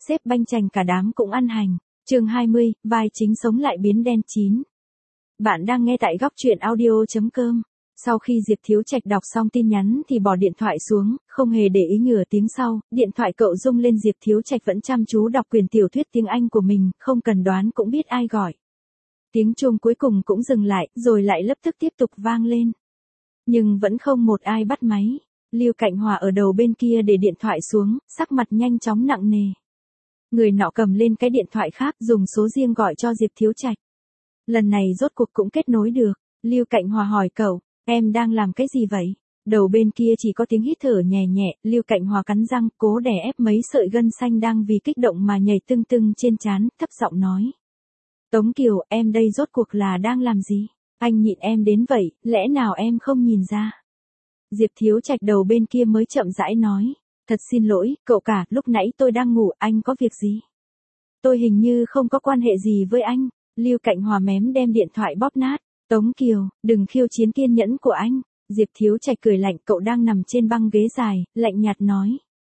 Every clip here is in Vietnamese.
xếp banh chành cả đám cũng ăn hành. Chương 20, vai chính sống lại biến đen chín. Bạn đang nghe tại góc truyện audio.com. Sau khi Diệp Thiếu Trạch đọc xong tin nhắn thì bỏ điện thoại xuống, không hề để ý nửa tiếng sau, điện thoại cậu rung lên. Diệp Thiếu Trạch vẫn chăm chú đọc quyển tiểu thuyết tiếng Anh của mình, không cần đoán cũng biết ai gọi. Tiếng chuông cuối cùng cũng dừng lại, rồi lại lập tức tiếp tục vang lên. Nhưng vẫn không một ai bắt máy. Lưu Cạnh Hòa ở đầu bên kia để điện thoại xuống, sắc mặt nhanh chóng nặng nề. Người nọ cầm lên cái điện thoại khác, dùng số riêng gọi cho Diệp Thiếu Trạch. Lần này rốt cuộc cũng kết nối được. Lưu Cạnh Hòa hỏi cậu, em đang làm cái gì vậy? Đầu bên kia chỉ có tiếng hít thở nhẹ nhẹ. Lưu Cạnh Hòa cắn răng, cố đè ép mấy sợi gân xanh đang vì kích động mà nhảy tưng tưng trên trán, thấp giọng nói. Tống Kiều, em đây rốt cuộc là đang làm gì? Anh nhịn em đến vậy, lẽ nào em không nhìn ra? Diệp Thiếu Trạch đầu bên kia mới chậm rãi nói. Thật xin lỗi, cậu cả, lúc nãy tôi đang ngủ, anh có việc gì? Tôi hình như không có quan hệ gì với anh. Lưu Cạnh Hòa mém đem điện thoại bóp nát. Tống Kiều, đừng khiêu chiến kiên nhẫn của anh. Diệp Thiếu Trạch cười lạnh, cậu đang nằm trên băng ghế dài, lạnh nhạt nói.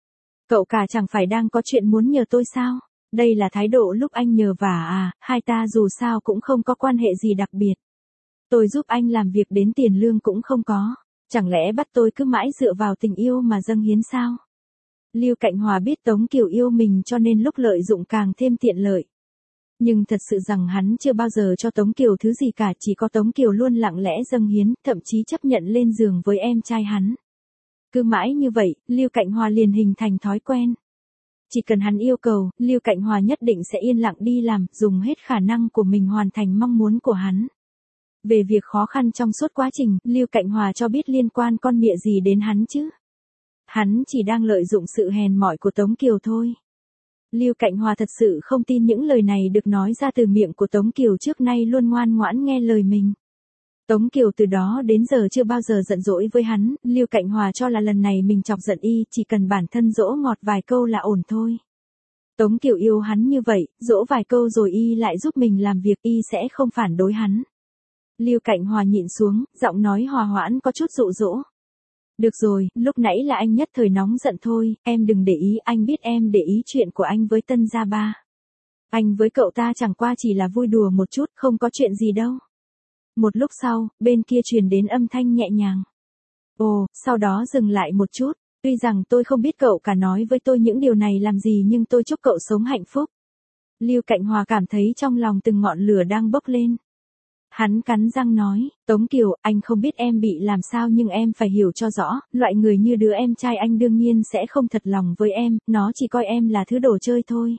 Cậu cả chẳng phải đang có chuyện muốn nhờ tôi sao? Đây là thái độ lúc anh nhờ vả à, hai ta dù sao cũng không có quan hệ gì đặc biệt. Tôi giúp anh làm việc đến tiền lương cũng không có. Chẳng lẽ bắt tôi cứ mãi dựa vào tình yêu mà dâng hiến sao? Lưu Cạnh Hòa biết Tống Kiều yêu mình cho nên lúc lợi dụng càng thêm tiện lợi. Nhưng thật sự rằng hắn chưa bao giờ cho Tống Kiều thứ gì cả, chỉ có Tống Kiều luôn lặng lẽ dâng hiến, thậm chí chấp nhận lên giường với em trai hắn. Cứ mãi như vậy, Lưu Cạnh Hòa liền hình thành thói quen. Chỉ cần hắn yêu cầu, Lưu Cạnh Hòa nhất định sẽ yên lặng đi làm, dùng hết khả năng của mình hoàn thành mong muốn của hắn. Về việc khó khăn trong suốt quá trình, Lưu Cạnh Hòa cho biết liên quan con mẹ gì đến hắn chứ? Hắn chỉ đang lợi dụng sự hèn mỏi của Tống Kiều thôi. Lưu Cạnh Hòa thật sự không tin những lời này được nói ra từ miệng của Tống Kiều, trước nay luôn ngoan ngoãn nghe lời mình. Tống Kiều từ đó đến giờ chưa bao giờ giận dỗi với hắn, Lưu Cạnh Hòa cho là lần này mình chọc giận y, chỉ cần bản thân dỗ ngọt vài câu là ổn thôi. Tống Kiều yêu hắn như vậy, dỗ vài câu rồi y lại giúp mình làm việc, y sẽ không phản đối hắn. Lưu Cạnh Hòa nhịn xuống, giọng nói hòa hoãn có chút dụ dỗ. Được rồi, lúc nãy là anh nhất thời nóng giận thôi, em đừng để ý, anh biết em để ý chuyện của anh với Tân Gia Ba. Anh với cậu ta chẳng qua chỉ là vui đùa một chút, không có chuyện gì đâu. Một lúc sau, bên kia truyền đến âm thanh nhẹ nhàng. Ồ, sau đó dừng lại một chút, tuy rằng tôi không biết cậu cả nói với tôi những điều này làm gì nhưng tôi chúc cậu sống hạnh phúc. Lưu Cạnh Hòa cảm thấy trong lòng từng ngọn lửa đang bốc lên. Hắn cắn răng nói, Tống Kiều, anh không biết em bị làm sao nhưng em phải hiểu cho rõ, loại người như đứa em trai anh đương nhiên sẽ không thật lòng với em, nó chỉ coi em là thứ đồ chơi thôi.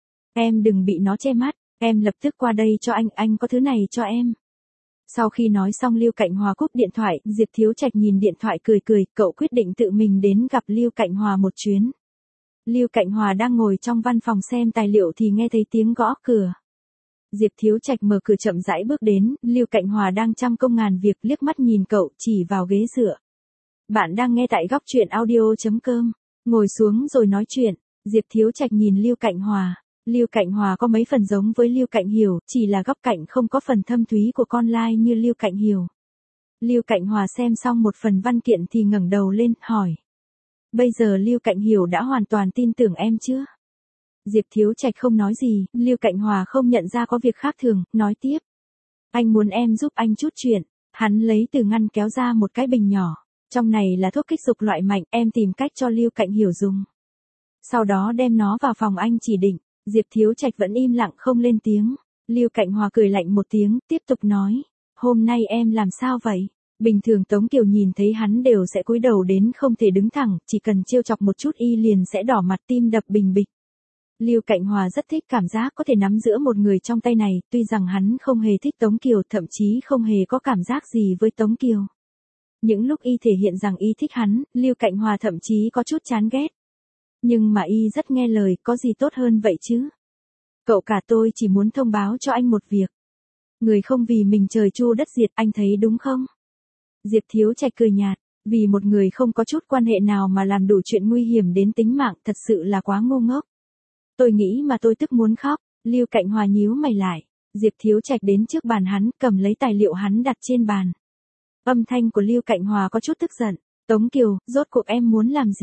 Em đừng bị nó che mắt, em lập tức qua đây cho anh có thứ này cho em. Sau khi nói xong Lưu Cạnh Hòa cúp điện thoại, Diệp Thiếu Trạch nhìn điện thoại cười cười, cậu quyết định tự mình đến gặp Lưu Cạnh Hòa một chuyến. Lưu Cạnh Hòa đang ngồi trong văn phòng xem tài liệu thì nghe thấy tiếng gõ cửa. Diệp Thiếu Trạch mở cửa chậm rãi bước đến, Lưu Cạnh Hòa đang trăm công ngàn việc, liếc mắt nhìn cậu, chỉ vào ghế dựa. Bạn đang nghe tại góc truyện audio.com, ngồi xuống rồi nói chuyện. Diệp Thiếu Trạch nhìn Lưu Cạnh Hòa. Lưu Cạnh Hòa có mấy phần giống với Lưu Cạnh Hiểu, chỉ là góc cạnh không có phần thâm thúy của con lai như Lưu Cạnh Hiểu. Lưu Cạnh Hòa xem xong một phần văn kiện thì ngẩng đầu lên, hỏi. Bây giờ Lưu Cạnh Hiểu đã hoàn toàn tin tưởng em chưa? Diệp Thiếu Trạch không nói gì, Lưu Cạnh Hòa không nhận ra có việc khác thường, nói tiếp. Anh muốn em giúp anh chút chuyện. Hắn lấy từ ngăn kéo ra một cái bình nhỏ. Trong này là thuốc kích dục loại mạnh, em tìm cách cho Lưu Cạnh Hiểu dùng. Sau đó đem nó vào phòng anh chỉ định. Diệp Thiếu Trạch vẫn im lặng không lên tiếng. Lưu Cạnh Hòa cười lạnh một tiếng, tiếp tục nói. Hôm nay em làm sao vậy? Bình thường Tống Kiều nhìn thấy hắn đều sẽ cúi đầu đến không thể đứng thẳng, chỉ cần trêu chọc một chút y liền sẽ đỏ mặt, tim đập bình bịch. Lưu Cạnh Hòa rất thích cảm giác có thể nắm giữ một người trong tay này, tuy rằng hắn không hề thích Tống Kiều, thậm chí không hề có cảm giác gì với Tống Kiều. Những lúc y thể hiện rằng y thích hắn, Lưu Cạnh Hòa thậm chí có chút chán ghét. Nhưng mà y rất nghe lời, có gì tốt hơn vậy chứ? Cậu cả, tôi chỉ muốn thông báo cho anh một việc. Người không vì mình trời chu đất diệt, anh thấy đúng không? Diệp Thiếu Trạch cười nhạt, vì một người không có chút quan hệ nào mà làm đủ chuyện nguy hiểm đến tính mạng, thật sự là quá ngu ngốc. Tôi nghĩ mà tôi tức muốn khóc. Lưu Cạnh Hòa nhíu mày lại. Diệp Thiếu Trạch đến trước bàn hắn, cầm lấy tài liệu hắn đặt trên bàn. Âm thanh của Lưu Cạnh Hòa có chút tức giận. Tống Kiều, rốt cuộc em muốn làm gì?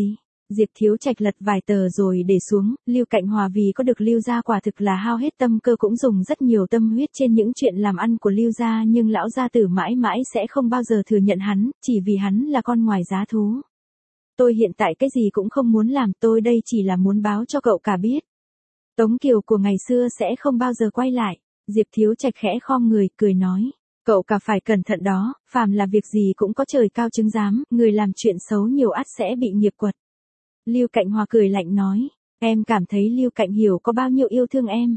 Diệp Thiếu Trạch lật vài tờ rồi để xuống, Lưu Cạnh Hòa vì có được Lưu gia quả thực là hao hết tâm cơ cũng dùng rất nhiều tâm huyết trên những chuyện làm ăn của Lưu gia, nhưng lão gia tử mãi mãi sẽ không bao giờ thừa nhận hắn, chỉ vì hắn là con ngoài giá thú. Tôi hiện tại cái gì cũng không muốn làm, tôi đây chỉ là muốn báo cho cậu cả biết. Tống Kiều của ngày xưa sẽ không bao giờ quay lại. Diệp Thiếu Trạch khẽ khom người, cười nói. Cậu cả phải cẩn thận đó, phàm là việc gì cũng có trời cao chứng giám, người làm chuyện xấu nhiều ắt sẽ bị nghiệp quật. Lưu Cạnh Hòa cười lạnh nói. Em cảm thấy Lưu Cạnh Hiểu có bao nhiêu yêu thương em.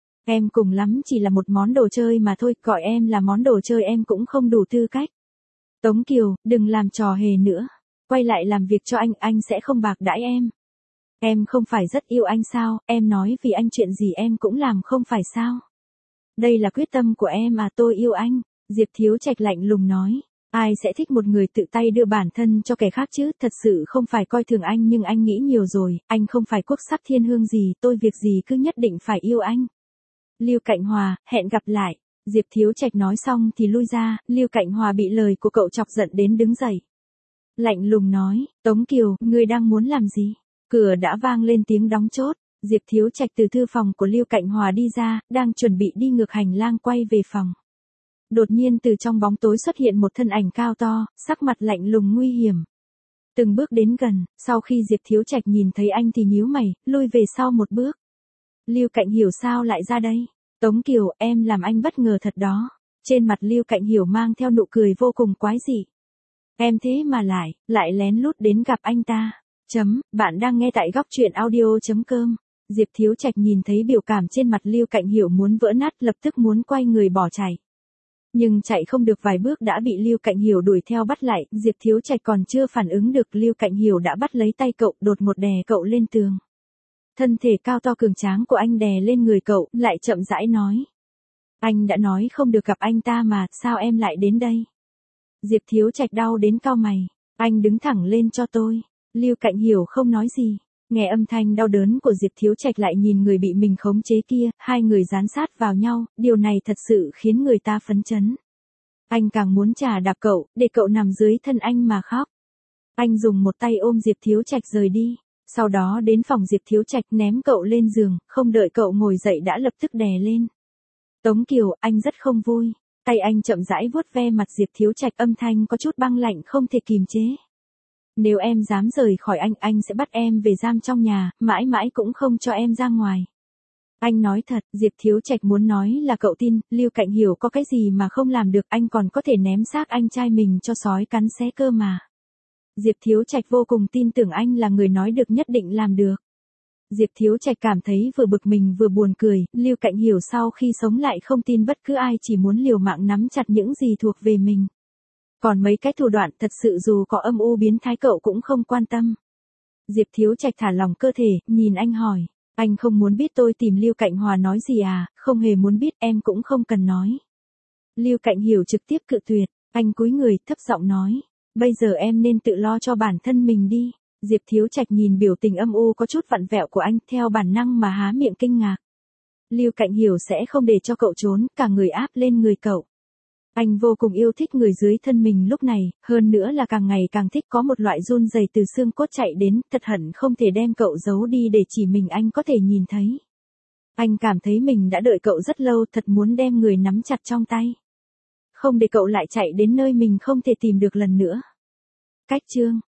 Em cùng lắm chỉ là một món đồ chơi mà thôi, gọi em là món đồ chơi em cũng không đủ tư cách. Tống Kiều, đừng làm trò hề nữa. Quay lại làm việc cho anh sẽ không bạc đãi em. Em không phải rất yêu anh sao, em nói vì anh chuyện gì em cũng làm không phải sao. Đây là quyết tâm của em à, tôi yêu anh. Diệp Thiếu Trạch lạnh lùng nói. Ai sẽ thích một người tự tay đưa bản thân cho kẻ khác chứ, thật sự không phải coi thường anh nhưng anh nghĩ nhiều rồi, anh không phải quốc sắc thiên hương gì, tôi việc gì cứ nhất định phải yêu anh. Lưu Cạnh Hòa, hẹn gặp lại. Diệp Thiếu Trạch nói xong thì lui ra, Lưu Cạnh Hòa bị lời của cậu chọc giận đến đứng dậy. Lạnh lùng nói, Tống Kiều, ngươi đang muốn làm gì? Cửa đã vang lên tiếng đóng chốt, Diệp Thiếu Trạch từ thư phòng của Lưu Cạnh Hòa đi ra, đang chuẩn bị đi ngược hành lang quay về phòng. Đột nhiên từ trong bóng tối xuất hiện một thân ảnh cao to, sắc mặt lạnh lùng nguy hiểm. Từng bước đến gần, sau khi Diệp Thiếu Trạch nhìn thấy anh thì nhíu mày, lui về sau một bước. Lưu Cạnh Hiểu sao lại ra đây? Tống Kiều, em làm anh bất ngờ thật đó. Trên mặt Lưu Cạnh Hiểu mang theo nụ cười vô cùng quái dị. Em thế mà lại lén lút đến gặp anh ta. Bạn đang nghe tại góc truyện audio.com. Diệp Thiếu Trạch nhìn thấy biểu cảm trên mặt Lưu Cạnh Hiểu muốn vỡ nát, lập tức muốn quay người bỏ chạy. Nhưng chạy không được vài bước đã bị Lưu Cạnh Hiểu đuổi theo bắt lại, Diệp Thiếu Trạch còn chưa phản ứng được, Lưu Cạnh Hiểu đã bắt lấy tay cậu, đột ngột đè cậu lên tường. Thân thể cao to cường tráng của anh đè lên người cậu, lại chậm rãi nói. Anh đã nói không được gặp anh ta mà, sao em lại đến đây? Diệp Thiếu Trạch đau đến cau mày. Anh đứng thẳng lên cho tôi. Lưu Cạnh Hiểu không nói gì. Nghe âm thanh đau đớn của Diệp Thiếu Trạch lại nhìn người bị mình khống chế kia, hai người dán sát vào nhau, điều này thật sự khiến người ta phấn chấn. Anh càng muốn chà đạp cậu, để cậu nằm dưới thân anh mà khóc. Anh dùng một tay ôm Diệp Thiếu Trạch rời đi, sau đó đến phòng Diệp Thiếu Trạch ném cậu lên giường, không đợi cậu ngồi dậy đã lập tức đè lên. Tống Kiều, anh rất không vui. Tay anh chậm rãi vuốt ve mặt Diệp Thiếu Trạch, âm thanh có chút băng lạnh không thể kìm chế. Nếu em dám rời khỏi anh sẽ bắt em về giam trong nhà, mãi mãi cũng không cho em ra ngoài. Anh nói thật, Diệp Thiếu Trạch muốn nói là cậu tin, Lưu Cạnh Hiểu có cái gì mà không làm được, anh còn có thể ném xác anh trai mình cho sói cắn xé cơ mà. Diệp Thiếu Trạch vô cùng tin tưởng anh là người nói được nhất định làm được. Diệp Thiếu Trạch cảm thấy vừa bực mình vừa buồn cười, Lưu Cạnh Hiểu sau khi sống lại không tin bất cứ ai, chỉ muốn liều mạng nắm chặt những gì thuộc về mình. Còn mấy cái thủ đoạn thật sự dù có âm u biến thái cậu cũng không quan tâm. Diệp Thiếu Trạch thả lỏng cơ thể, nhìn anh hỏi, anh không muốn biết tôi tìm Lưu Cạnh Hòa nói gì à? Không hề muốn biết, em cũng không cần nói. Lưu Cạnh Hiểu trực tiếp cự tuyệt, anh cúi người thấp giọng nói, bây giờ em nên tự lo cho bản thân mình đi. Diệp Thiếu Trạch nhìn biểu tình âm u có chút vặn vẹo của anh, theo bản năng mà há miệng kinh ngạc. Lưu Cạnh Hiểu sẽ không để cho cậu trốn, cả người áp lên người cậu. Anh vô cùng yêu thích người dưới thân mình lúc này, hơn nữa là càng ngày càng thích, có một loại run rẩy từ xương cốt chạy đến, thật hận không thể đem cậu giấu đi để chỉ mình anh có thể nhìn thấy. Anh cảm thấy mình đã đợi cậu rất lâu, thật muốn đem người nắm chặt trong tay. Không để cậu lại chạy đến nơi mình không thể tìm được lần nữa. Cách chương